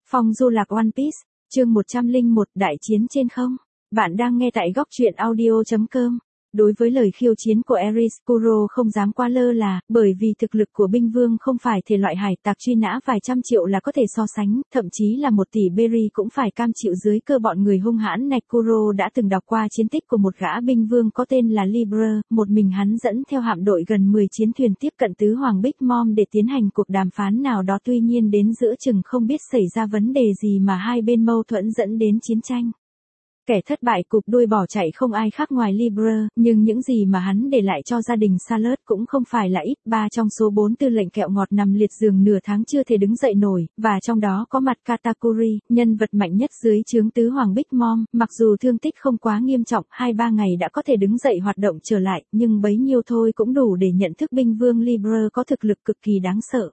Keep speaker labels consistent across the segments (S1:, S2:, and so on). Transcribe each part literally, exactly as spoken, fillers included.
S1: Phong du lạc One Piece, chương một trăm lẻ một Đại chiến trên không. Bạn đang nghe tại góc truyện audio chấm com. Đối với lời khiêu chiến của Aris, Kuro không dám qua lơ là, bởi vì thực lực của binh vương không phải thể loại hải tặc truy nã vài trăm triệu là có thể so sánh, thậm chí là một tỷ berry cũng phải cam chịu dưới cơ bọn người hung hãn này. Kuro đã từng đọc qua chiến tích của một gã binh vương có tên là Libre, một mình hắn dẫn theo hạm đội gần mười chiến thuyền tiếp cận tứ hoàng Big Mom để tiến hành cuộc đàm phán nào đó, tuy nhiên đến giữa chừng không biết xảy ra vấn đề gì mà hai bên mâu thuẫn dẫn đến chiến tranh. Kẻ thất bại cụp đuôi bỏ chạy không ai khác ngoài Libre, nhưng những gì mà hắn để lại cho gia đình Salad cũng không phải là ít. Ba trong số bốn tư lệnh kẹo ngọt nằm liệt giường nửa tháng chưa thể đứng dậy nổi, và trong đó có mặt Katakuri, nhân vật mạnh nhất dưới trướng tứ hoàng Big Mom. Mặc dù thương tích không quá nghiêm trọng, hai ba ngày đã có thể đứng dậy hoạt động trở lại, nhưng bấy nhiêu thôi cũng đủ để nhận thức binh vương Libre có thực lực cực kỳ đáng sợ.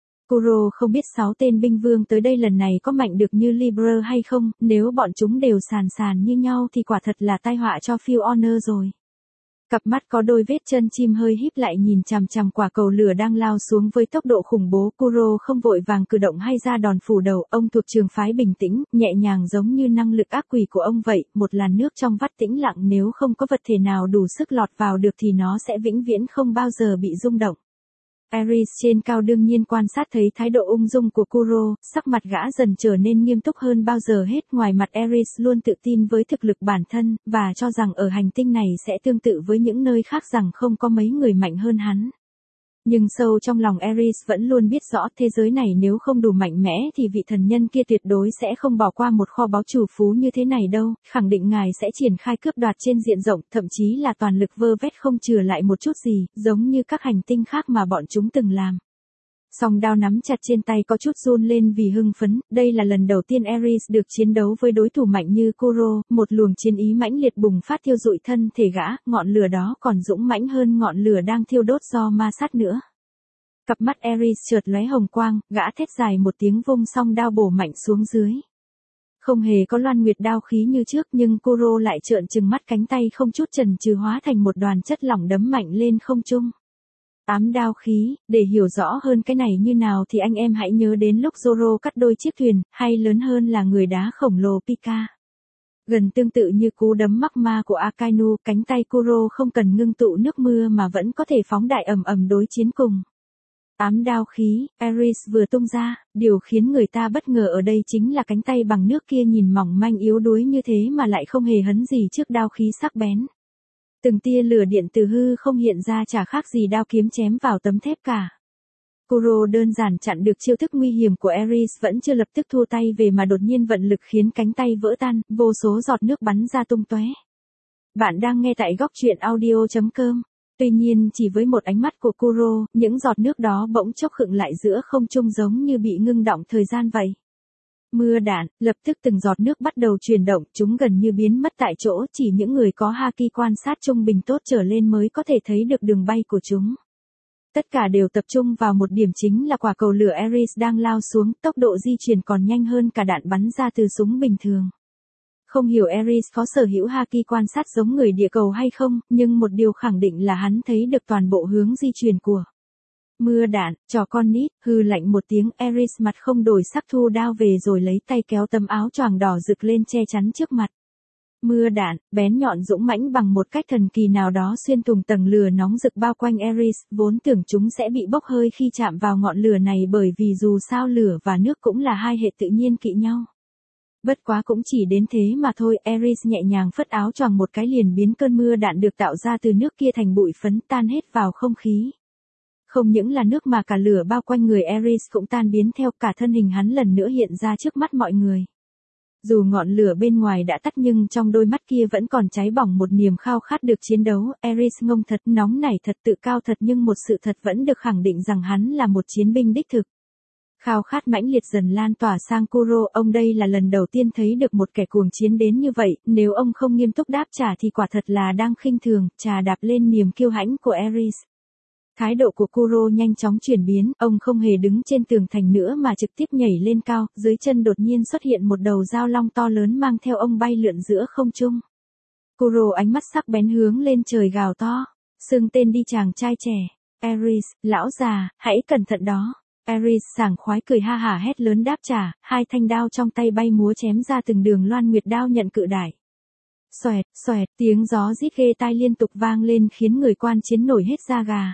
S1: Kuro không biết sáu tên binh vương tới đây lần này có mạnh được như Libre hay không, nếu bọn chúng đều sàn sàn như nhau thì quả thật là tai họa cho Phil Honor rồi. Cặp mắt có đôi vết chân chim hơi híp lại nhìn chằm chằm quả cầu lửa đang lao xuống với tốc độ khủng bố. Kuro không vội vàng cử động hay ra đòn phủ đầu, ông thuộc trường phái bình tĩnh, nhẹ nhàng giống như năng lực ác quỷ của ông vậy, một làn nước trong vắt tĩnh lặng, nếu không có vật thể nào đủ sức lọt vào được thì nó sẽ vĩnh viễn không bao giờ bị rung động. Aris trên cao đương nhiên quan sát thấy thái độ ung dung của Kuro, sắc mặt gã dần trở nên nghiêm túc hơn bao giờ hết. Ngoài mặt Aris luôn tự tin với thực lực bản thân, và cho rằng ở hành tinh này sẽ tương tự với những nơi khác, rằng không có mấy người mạnh hơn hắn. Nhưng sâu trong lòng Aris vẫn luôn biết rõ thế giới này nếu không đủ mạnh mẽ thì vị thần nhân kia tuyệt đối sẽ không bỏ qua một kho báu trù phú như thế này đâu, khẳng định ngài sẽ triển khai cướp đoạt trên diện rộng, thậm chí là toàn lực vơ vét không chừa lại một chút gì, giống như các hành tinh khác mà bọn chúng từng làm. Song đao nắm chặt trên tay có chút run lên vì hưng phấn, đây là lần đầu tiên Aris được chiến đấu với đối thủ mạnh như Kuro, một luồng chiến ý mãnh liệt bùng phát thiêu rụi thân thể gã, ngọn lửa đó còn dũng mãnh hơn ngọn lửa đang thiêu đốt do ma sát nữa. Cặp mắt Aris chợt lóe hồng quang, gã thét dài một tiếng vung song đao bổ mạnh xuống dưới. Không hề có loan nguyệt đao khí như trước, nhưng Kuro lại trợn trừng mắt, cánh tay không chút chần chừ hóa thành một đoàn chất lỏng đấm mạnh lên không trung. Ám đao khí, để hiểu rõ hơn cái này như nào thì anh em hãy nhớ đến lúc Zoro cắt đôi chiếc thuyền, hay lớn hơn là người đá khổng lồ Pika. Gần tương tự như cú đấm mắc ma của Akainu, cánh tay Kuro không cần ngưng tụ nước mưa mà vẫn có thể phóng đại ầm ầm đối chiến cùng. Ám đao khí, Aris vừa tung ra, điều khiến người ta bất ngờ ở đây chính là cánh tay bằng nước kia nhìn mỏng manh yếu đuối như thế mà lại không hề hấn gì trước đao khí sắc bén. Từng tia lửa điện từ hư không hiện ra chả khác gì đao kiếm chém vào tấm thép cả. Kuro đơn giản chặn được chiêu thức nguy hiểm của Aris, vẫn chưa lập tức thua tay về mà đột nhiên vận lực khiến cánh tay vỡ tan, vô số giọt nước bắn ra tung tóe. Bạn đang nghe tại góc truyện audio chấm com. Tuy nhiên chỉ với một ánh mắt của Kuro, những giọt nước đó bỗng chốc khựng lại giữa không trung giống như bị ngưng đọng thời gian vậy. Mưa đạn, lập tức từng giọt nước bắt đầu chuyển động, chúng gần như biến mất tại chỗ, chỉ những người có haki quan sát trung bình tốt trở lên mới có thể thấy được đường bay của chúng. Tất cả đều tập trung vào một điểm, chính là quả cầu lửa Aris đang lao xuống, tốc độ di chuyển còn nhanh hơn cả đạn bắn ra từ súng bình thường. Không hiểu Aris có sở hữu haki quan sát giống người địa cầu hay không, nhưng một điều khẳng định là hắn thấy được toàn bộ hướng di chuyển của mưa đạn. Trò con nít, hừ lạnh một tiếng, Aris mặt không đổi sắc thu đao về rồi lấy tay kéo tấm áo choàng đỏ rực lên che chắn trước mặt. Mưa đạn, bén nhọn dũng mãnh bằng một cách thần kỳ nào đó xuyên thủng tầng lửa nóng rực bao quanh Aris, vốn tưởng chúng sẽ bị bốc hơi khi chạm vào ngọn lửa này, bởi vì dù sao lửa và nước cũng là hai hệ tự nhiên kỵ nhau. Bất quá cũng chỉ đến thế mà thôi, Aris nhẹ nhàng phất áo choàng một cái liền biến cơn mưa đạn được tạo ra từ nước kia thành bụi phấn, tan hết vào không khí. Không những là nước mà cả lửa bao quanh người Aris cũng tan biến theo, cả thân hình hắn lần nữa hiện ra trước mắt mọi người. Dù ngọn lửa bên ngoài đã tắt nhưng trong đôi mắt kia vẫn còn cháy bỏng một niềm khao khát được chiến đấu. Aris ngông thật, nóng nảy thật, tự cao thật, nhưng một sự thật vẫn được khẳng định rằng hắn là một chiến binh đích thực. Khao khát mãnh liệt dần lan tỏa sang Kuro, ông đây là lần đầu tiên thấy được một kẻ cuồng chiến đến như vậy, nếu ông không nghiêm túc đáp trả thì quả thật là đang khinh thường, trà đạp lên niềm kiêu hãnh của Aris. Thái độ của Kuro nhanh chóng chuyển biến, ông không hề đứng trên tường thành nữa mà trực tiếp nhảy lên cao, dưới chân đột nhiên xuất hiện một đầu dao long to lớn mang theo ông bay lượn giữa không trung. Kuro ánh mắt sắc bén hướng lên trời gào to, xưng tên đi chàng trai trẻ, Aris, lão già, hãy cẩn thận đó. Ares sảng khoái cười ha hả hét lớn đáp trả, hai thanh đao trong tay bay múa chém ra từng đường loan nguyệt đao nhận cự đại. Xoẹt, xoẹt, tiếng gió rít ghê tai liên tục vang lên khiến người quan chiến nổi hết da gà.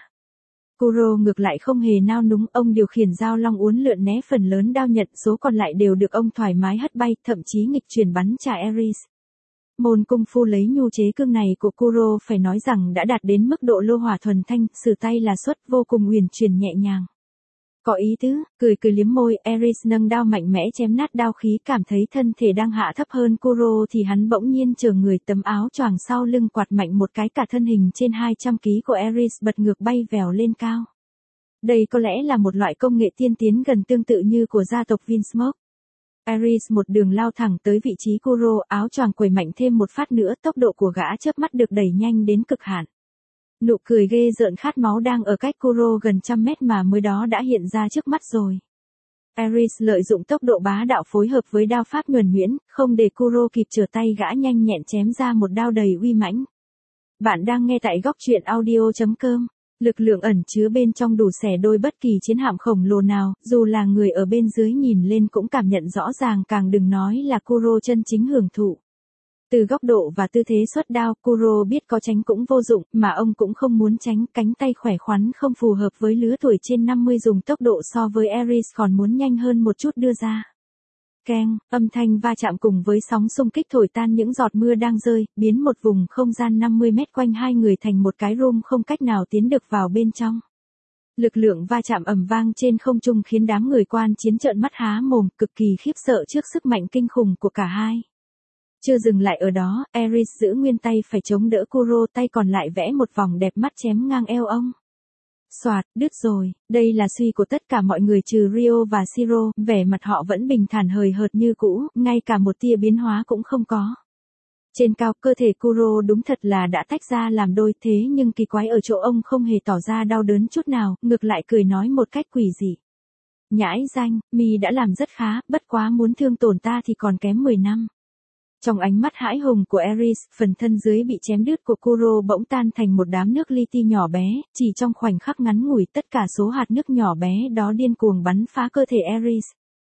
S1: Kuro ngược lại không hề nao núng, ông điều khiển dao long uốn lượn né phần lớn đao nhận, số còn lại đều được ông thoải mái hất bay, thậm chí nghịch chuyển bắn trả Ares. Môn công phu lấy nhu chế cương này của Kuro phải nói rằng đã đạt đến mức độ lô hỏa thuần thanh, sử tay là xuất vô cùng uyển chuyển nhẹ nhàng. Có ý tứ, cười cười liếm môi, Ares nâng đao mạnh mẽ chém nát đao khí, cảm thấy thân thể đang hạ thấp hơn Kuro thì hắn bỗng nhiên chờ người, tấm áo choàng sau lưng quạt mạnh một cái, cả thân hình trên hai trăm ki lô gam của Ares bật ngược bay vèo lên cao. Đây có lẽ là một loại công nghệ tiên tiến gần tương tự như của gia tộc Vinsmoke. Ares một đường lao thẳng tới vị trí Kuro, áo choàng quẩy mạnh thêm một phát nữa, tốc độ của gã chớp mắt được đẩy nhanh đến cực hạn. Nụ cười ghê rợn khát máu đang ở cách Kuro gần trăm mét mà mới đó đã hiện ra trước mắt rồi. Ares lợi dụng tốc độ bá đạo phối hợp với đao pháp nhuần nhuyễn, không để Kuro kịp trở tay, gã nhanh nhẹn chém ra một đao đầy uy mãnh. Bạn đang nghe tại góc truyện audio chấm com. Lực lượng ẩn chứa bên trong đủ xẻ đôi bất kỳ chiến hạm khổng lồ nào, dù là người ở bên dưới nhìn lên cũng cảm nhận rõ ràng, càng đừng nói là Kuro chân chính hưởng thụ. Từ góc độ và tư thế xuất đao, Kuro biết có tránh cũng vô dụng, mà ông cũng không muốn tránh, cánh tay khỏe khoắn không phù hợp với lứa tuổi trên năm mươi dùng tốc độ so với Ares còn muốn nhanh hơn một chút đưa ra. Keng, âm thanh va chạm cùng với sóng xung kích thổi tan những giọt mưa đang rơi, biến một vùng không gian năm mươi mét quanh hai người thành một cái room không cách nào tiến được vào bên trong. Lực lượng va chạm ầm vang trên không trung khiến đám người quan chiến trợn mắt há mồm, cực kỳ khiếp sợ trước sức mạnh kinh khủng của cả hai. Chưa dừng lại ở đó, Ares giữ nguyên tay phải chống đỡ Kuro, tay còn lại vẽ một vòng đẹp mắt chém ngang eo ông. Soạt, đứt rồi, đây là suy của tất cả mọi người trừ Rio và Shiro, vẻ mặt họ vẫn bình thản hời hợt như cũ, ngay cả một tia biến hóa cũng không có. Trên cao, cơ thể Kuro đúng thật là đã tách ra làm đôi, thế nhưng kỳ quái ở chỗ ông không hề tỏ ra đau đớn chút nào, ngược lại cười nói một cách quỷ dị. Nhãi danh, mi đã làm rất khá, bất quá muốn thương tổn ta thì còn kém mười năm. Trong ánh mắt hãi hùng của Ares, phần thân dưới bị chém đứt của Kuro bỗng tan thành một đám nước li ti nhỏ bé, chỉ trong khoảnh khắc ngắn ngủi tất cả số hạt nước nhỏ bé đó điên cuồng bắn phá cơ thể Ares.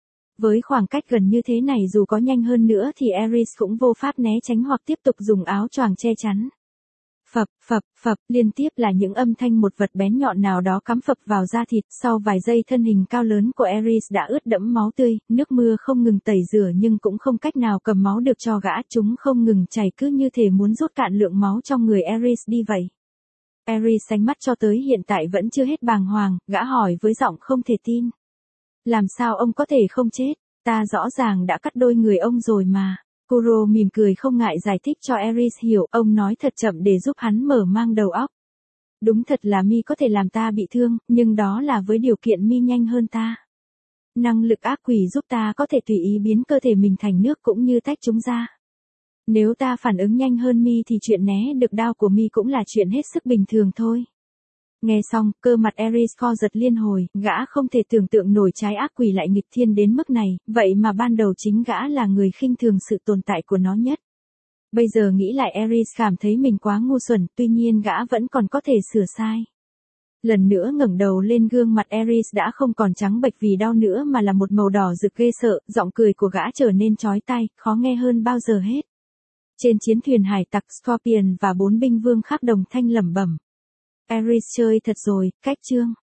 S1: Với khoảng cách gần như thế này dù có nhanh hơn nữa thì Ares cũng vô pháp né tránh hoặc tiếp tục dùng áo choàng che chắn. Phập, phập, phập, liên tiếp là những âm thanh một vật bén nhọn nào đó cắm phập vào da thịt, sau vài giây thân hình cao lớn của Ares đã ướt đẫm máu tươi, nước mưa không ngừng tẩy rửa nhưng cũng không cách nào cầm máu được cho gã, chúng không ngừng chảy cứ như thể muốn rút cạn lượng máu trong người Ares đi vậy. Ares ánh mắt cho tới hiện tại vẫn chưa hết bàng hoàng, gã hỏi với giọng không thể tin. Làm sao ông có thể không chết, ta rõ ràng đã cắt đôi người ông rồi mà. Kuro mỉm cười không ngại giải thích cho Ares hiểu, ông nói thật chậm để giúp hắn mở mang đầu óc. Đúng thật là mi có thể làm ta bị thương, nhưng đó là với điều kiện mi nhanh hơn ta. Năng lực ác quỷ giúp ta có thể tùy ý biến cơ thể mình thành nước cũng như tách chúng ra. Nếu ta phản ứng nhanh hơn mi thì chuyện né được đao của mi cũng là chuyện hết sức bình thường thôi. Nghe xong, cơ mặt Ares co giật liên hồi, gã không thể tưởng tượng nổi trái ác quỷ lại nghịch thiên đến mức này, vậy mà ban đầu chính gã là người khinh thường sự tồn tại của nó nhất. Bây giờ nghĩ lại Ares cảm thấy mình quá ngu xuẩn, tuy nhiên gã vẫn còn có thể sửa sai. Lần nữa ngẩng đầu lên, gương mặt Ares đã không còn trắng bệch vì đau nữa mà là một màu đỏ rực ghê sợ, giọng cười của gã trở nên chói tai, khó nghe hơn bao giờ hết. Trên chiến thuyền hải tặc, Scorpion và bốn binh vương khác đồng thanh lẩm bẩm. Ares chơi thật rồi, cách chương.